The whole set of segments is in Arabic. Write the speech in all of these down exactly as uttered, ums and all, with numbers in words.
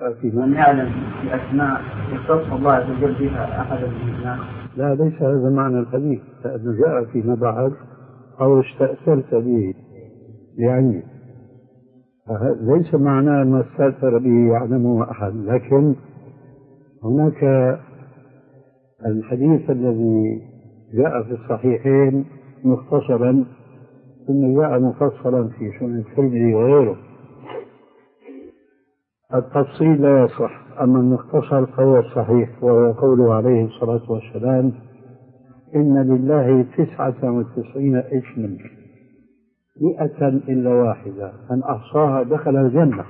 من يعلم بأسماء يختص الله عز وجل بها أحدا من الناس. لا، ليس هذا معنى الحديث، لأنه جاء فيما بعد أو استأثرت به يعني ليس معناه ما استأثر به يعلمه أحد، لكن هناك الحديث الذي جاء في الصحيحين مختصرا ثم جاء مفصلا في سنن الترمذي وغيره. التفصيل لا يصح، أما المختصر فهو الصحيح، وهو قوله عليه الصلاة والسلام: إن لله تسعة وتسعين اسما مئة إلا واحدة من أحصاها دخل الجنة.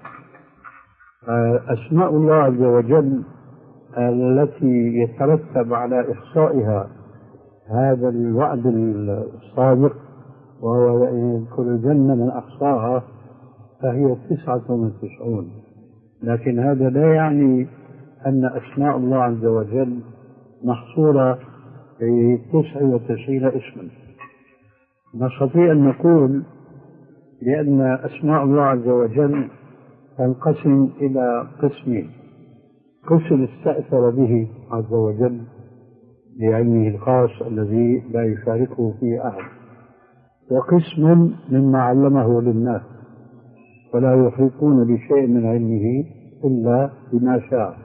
أسماء الله عز وجل التي يترتب على إحصائها هذا الوعد الصادق وهو يدخل الجنة من أحصاها، فهي تسعة وتسعون، لكن هذا لا يعني أن أسماء الله عز وجل محصورة في تسعة وتسعين اسما. نستطيع أن نقول بأن أسماء الله عز وجل تنقسم إلى قسمين: قسم استأثر به عز وجل بعلمه الخاص الذي لا يشاركه فيه أحد، وقسم مما علمه للناس ولا يحيطون بشيء من علمه إلا بما شاء.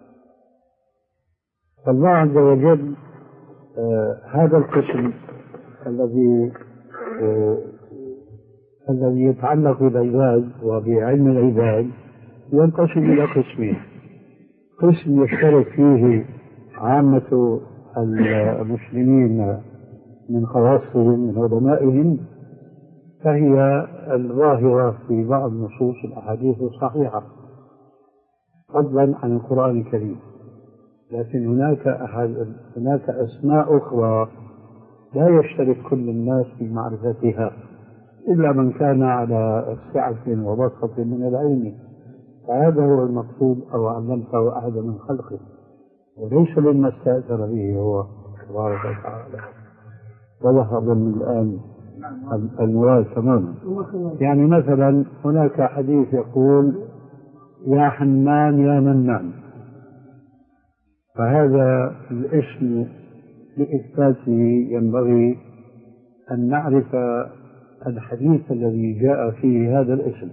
فالله عز وجل آه هذا القسم الذي آه الذي يتعلق بالعباد وبعلم العباد ينقسم إلى قسمين: قسم يشترك فيه عامة المسلمين من خواصهم من علمائهم، فهي الظاهرة في بعض نصوص الأحاديث الصحيحة فضلا عن القرآن الكريم، لكن هناك أحد هناك أسماء أخرى لا يشترك كل الناس في معرفتها إلا من كان على سعة وبسطة من العلم، فهذا هو المقصود: أو علمته أحد من خلقه، وليس مما استأثر به هو تبارك وتعالى. وضح أظن الآن المراد تماما. يعني مثلا هناك حديث يقول: يا حنان يا منان، فهذا الاسم لإثباته ينبغي أن نعرف الحديث الذي جاء فيه هذا الاسم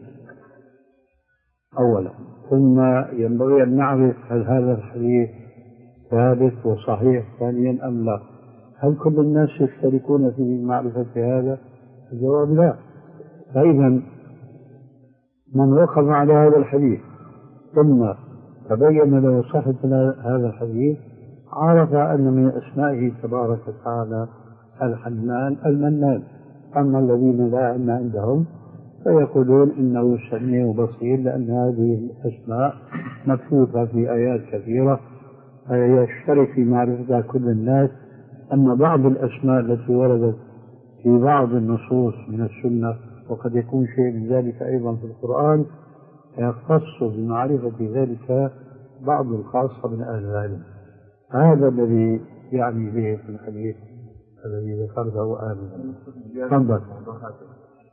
أولا، ثم ينبغي أن نعرف هل هذا الحديث ثابت وصحيح ثانيا أم لا. هل كل الناس يشتركون في معرفة هذا؟ الجواب لا. فإذا من وقف على هذا الحديث ثم تبين له صحة هذا الحديث عرف أن من أسمائه تبارك وتعالى الحنان المنان. أما الذين لا علم عندهم فيقولون إنه سميع بصير، لأن هذه الأسماء مبثوثة في آيات كثيرة يشترك في معرفتها كل الناس. أما بعض الأسماء التي وردت في بعض النصوص من السنة وقد يكون شيء من ذلك أيضا في القرآن يختص بمعرفة ذلك بعض الخاصة من أهل العلم. هذا الذي يعني به في الحديث الذي ذكرته آنفا.